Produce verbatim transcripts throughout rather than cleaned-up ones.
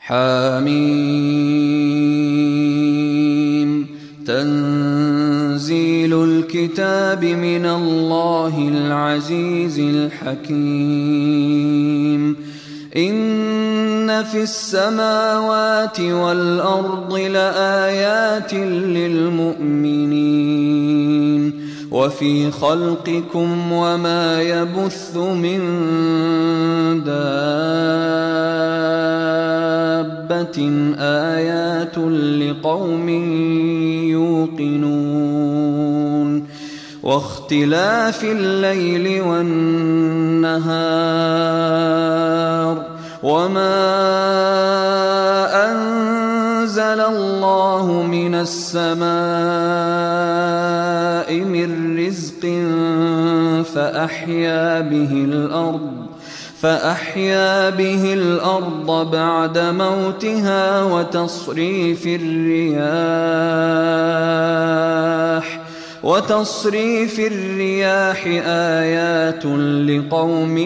حم تنزيل الكتاب من الله العزيز الحكيم. إن في السماوات والأرض لآيات للمؤمنين وفي خلقكم وما يبث من دابة آيات لقوم يوقنون. واختلاف الليل والنهار وما أنزل الله من السماء من رزق فأحيا به الأرض فأحيا به الأرض بعد موتها وتصريف الرياح وتصريف الرياح آيات لقوم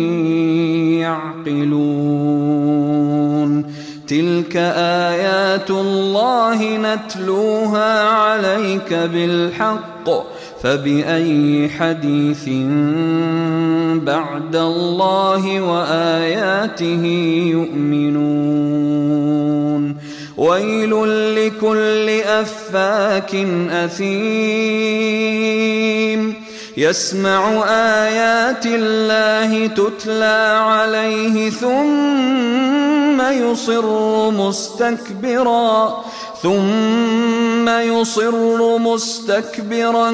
يعقلون. تلك آيات الله نتلوها عليك بالحق فبأي حديث بعد الله وآياته يؤمنون. ويل لكل أفاك أثيم يسمع آيات الله تتلى عليه ثم يصر مستكبرا ثم يصر مستكبرا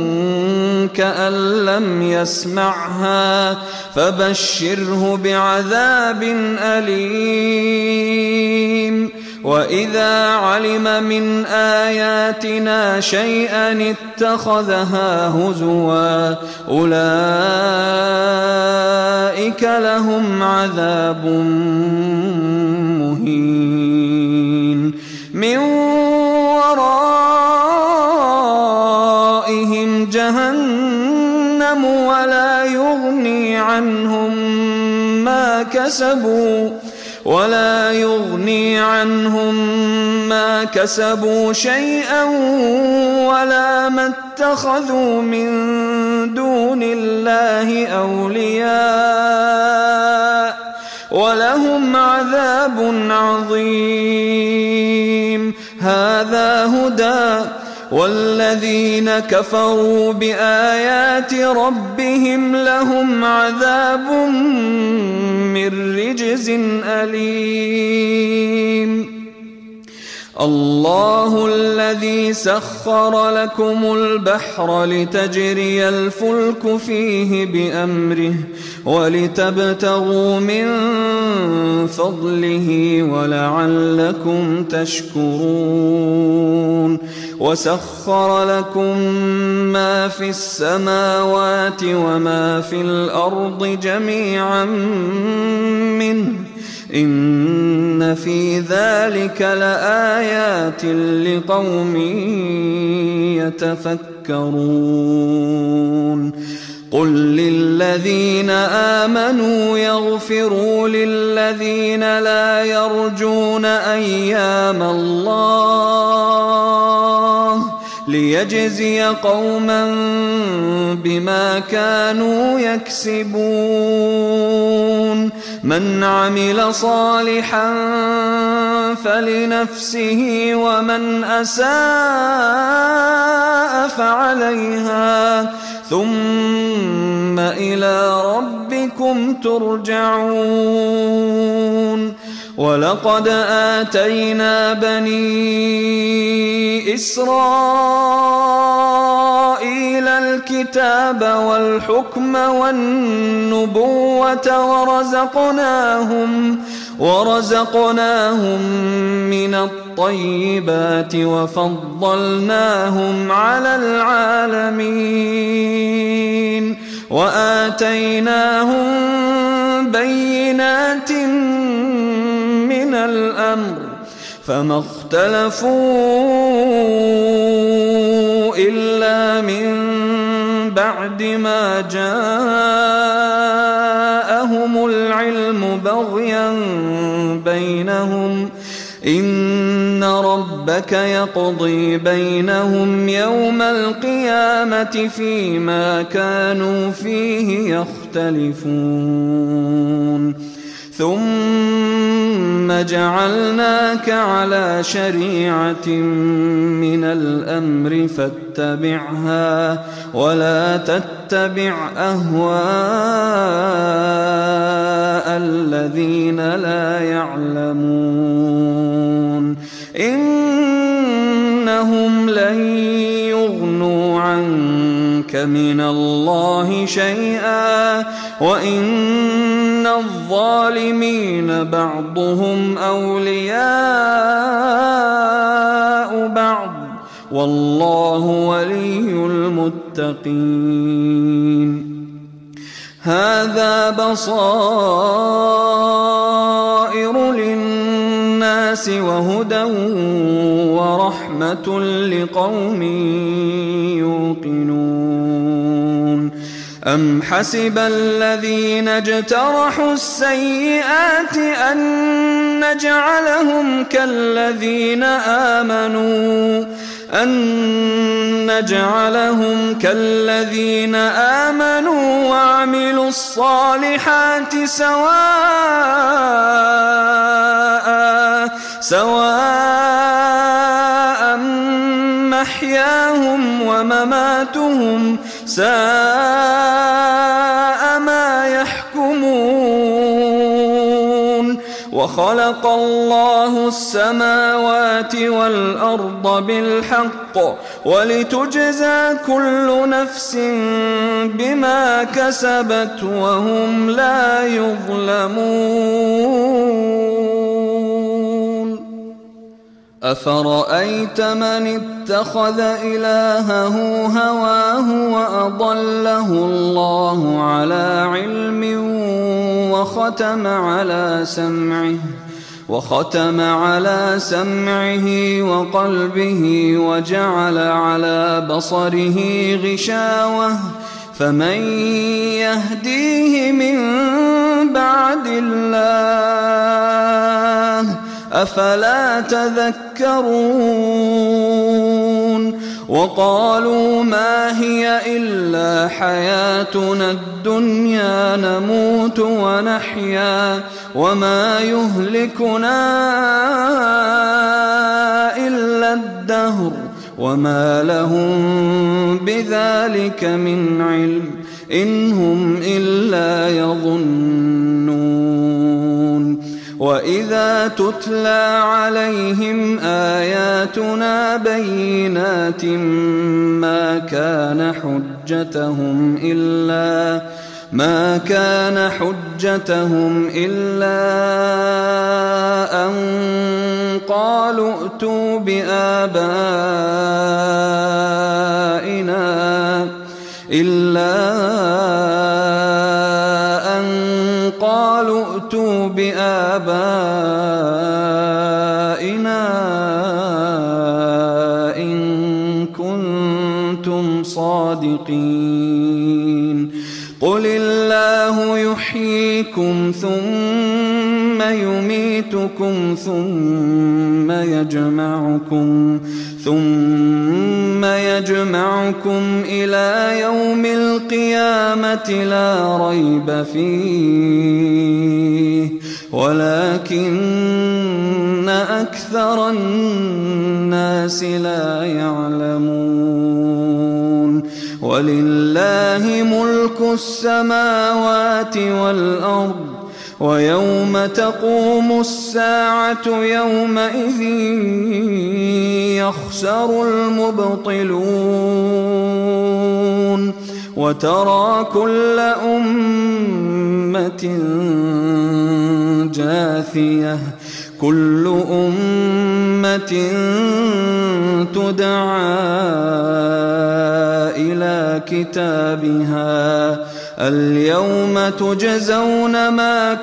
كأن لم يسمعها فبشره بعذاب أليم. وإذا علم من آياتنا شيئا اتخذها هزوا أولئك لهم عذاب مهين. من ورائهم جهنم ولا يغني عنهم ما كسبوا ولا يغني عنهم ما كسبوا شيئا ولا ما اتخذوا من دون الله أولياء ولهم عذاب عظيم. هذا هدى والذين كفروا بآيات ربهم لهم عذاب من رجز أليم. الله الذي سخر لكم البحر لتجري الفلك فيه بأمره ولتبتغوا من فضله ولعلكم تشكرون. وسخر لكم ما في السماوات وما في الأرض جميعا منه إن في ذلك لآيات لقوم يتفكرون. قل للذين آمنوا يغفروا للذين لا يرجون أيام الله ليجزي قوما بما كانوا يكسبون. من عمل صالحا فلنفسه ومن أساء فعليها ثم إلى ربكم ترجعون. ولقد آتينا بني إسرائيل الكتاب والحكم والنبوة ورزقناهم ورزقناهم من الطيبات وفضلناهم على العالمين وآتيناهم بينات من الأمر فما اختلفوا إلا من بعد ما جاءهم العلم بغيا بينهم إن ربك يقضي بينهم يوم القيامة فيما كانوا فيه يختلفون ثم جعلناك على شريعة من الأمر فاتبعها ولا تتبع أهواء الذين لا يعلمون إنهم لن يغنوا عنك من الله شيئا وإن الظالمين بعضهم أولياء بعض والله ولي المتقين هذا بصائر للناس وهدى ورحمة لقوم يوقنون أم حسب الذين اجترحوا السيئات أن نجعلهم كالذين آمنوا أن نجعلهم كالذين آمنوا وعملوا الصالحات سواء سواء محياهم ومماتهم ساء ما يحكمون وخلق الله السماوات والأرض بالحق ولتجزى كل نفس بما كسبت وهم لا يظلمون أفرأيت من اتخذ إلهه هواه وأضله الله على علم وختم على سمعه وختم على سمعه وقلبه وجعل على بصره غشاوة فمن يهديه من بعد الله أفلا تذكرون وقالوا ما هي إلا حياتنا الدنيا نموت ونحيا وما يهلكنا إلا الدهر وما لهم بذلك من علم إن هم إلا يظنون وإذا تتلى عليهم آياتنا بينات ما كان حجتهم إلا ما كان حجتهم إلا أن قالوا ائتوا بآبائنا إلا أن قالوا ائتوا بآبائنا إن كنتم صادقين قل الله يحييكم ثم يميتكم ثم يجمعكم ثم يجمعكم إلى يوم القيامة لا ريب فيه ولكن أكثر الناس لا يعلمون ولله ملك السماوات والأرض ويوم تقوم الساعة يومئذ يخسر المبطلون وترى كل أمة جاثية كل أمة تدعى إلى كتابها اليوم تجزون ما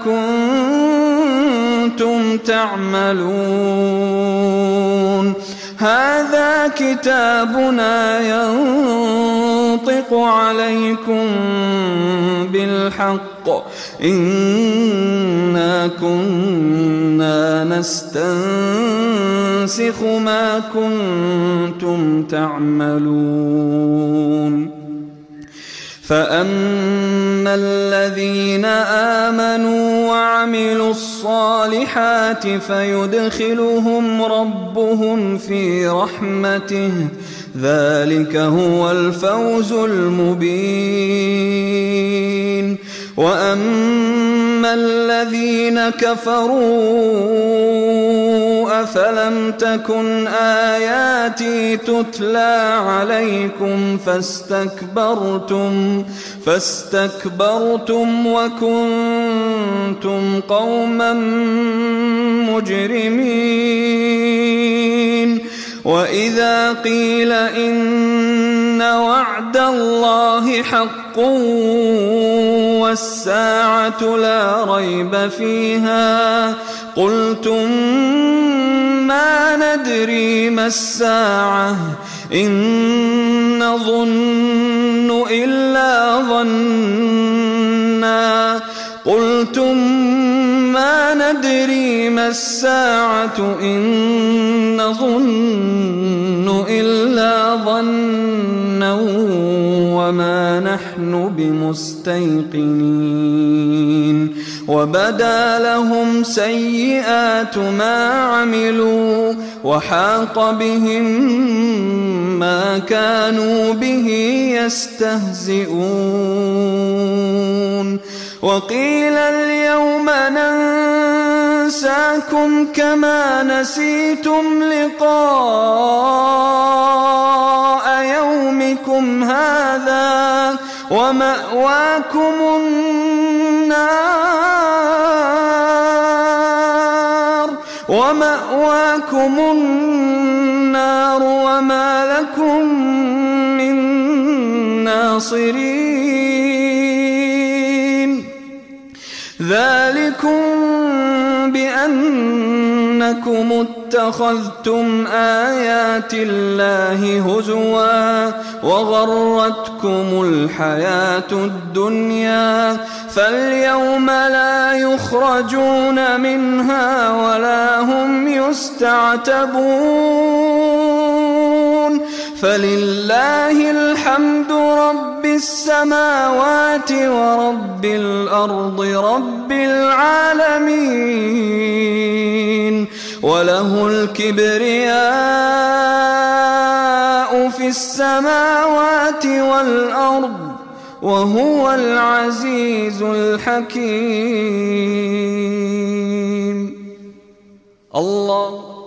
كنتم تعملون هذا كتابنا ينطق عليكم بالحق إنا كنا نستنسخ ما كنتم تعملون فأما الذين آمنوا وعملوا الصالحات فيدخلهم ربهم في رحمته ذلك هو الفوز المبين وأما الذين كفروا أفلم تكن آياتي تتلى عليكم فاستكبرتم فاستكبرتم وكنتم قوما مجرمين وإذا قيل إن وعد الله حق والساعة لا ريب فيها قلتم ما ندري ما الساعة إن نظن إلا ظنا قلتم ما ندري ما الساعة إن نظن إلا ظنا وما نحن بمستيقنين وبدا لهم سيئات ما عملوا وحاق بهم ما كانوا به يستهزئون وقيل اليوم ننساكم كما نسيتم لقاء يومكم هذا ومأواكم النار ومأواكم النار وما لكم من ناصرين ذلكم بأنكم اتخذتم آيات الله هزوا وغرتكم الحياة الدنيا فاليوم لا يخرجون منها ولا هم يستعتبون فلله الحمد رب السماوات ورب الأرض رب العالمين وله الكبرياء في السماوات والأرض وهو العزيز الحكيم الله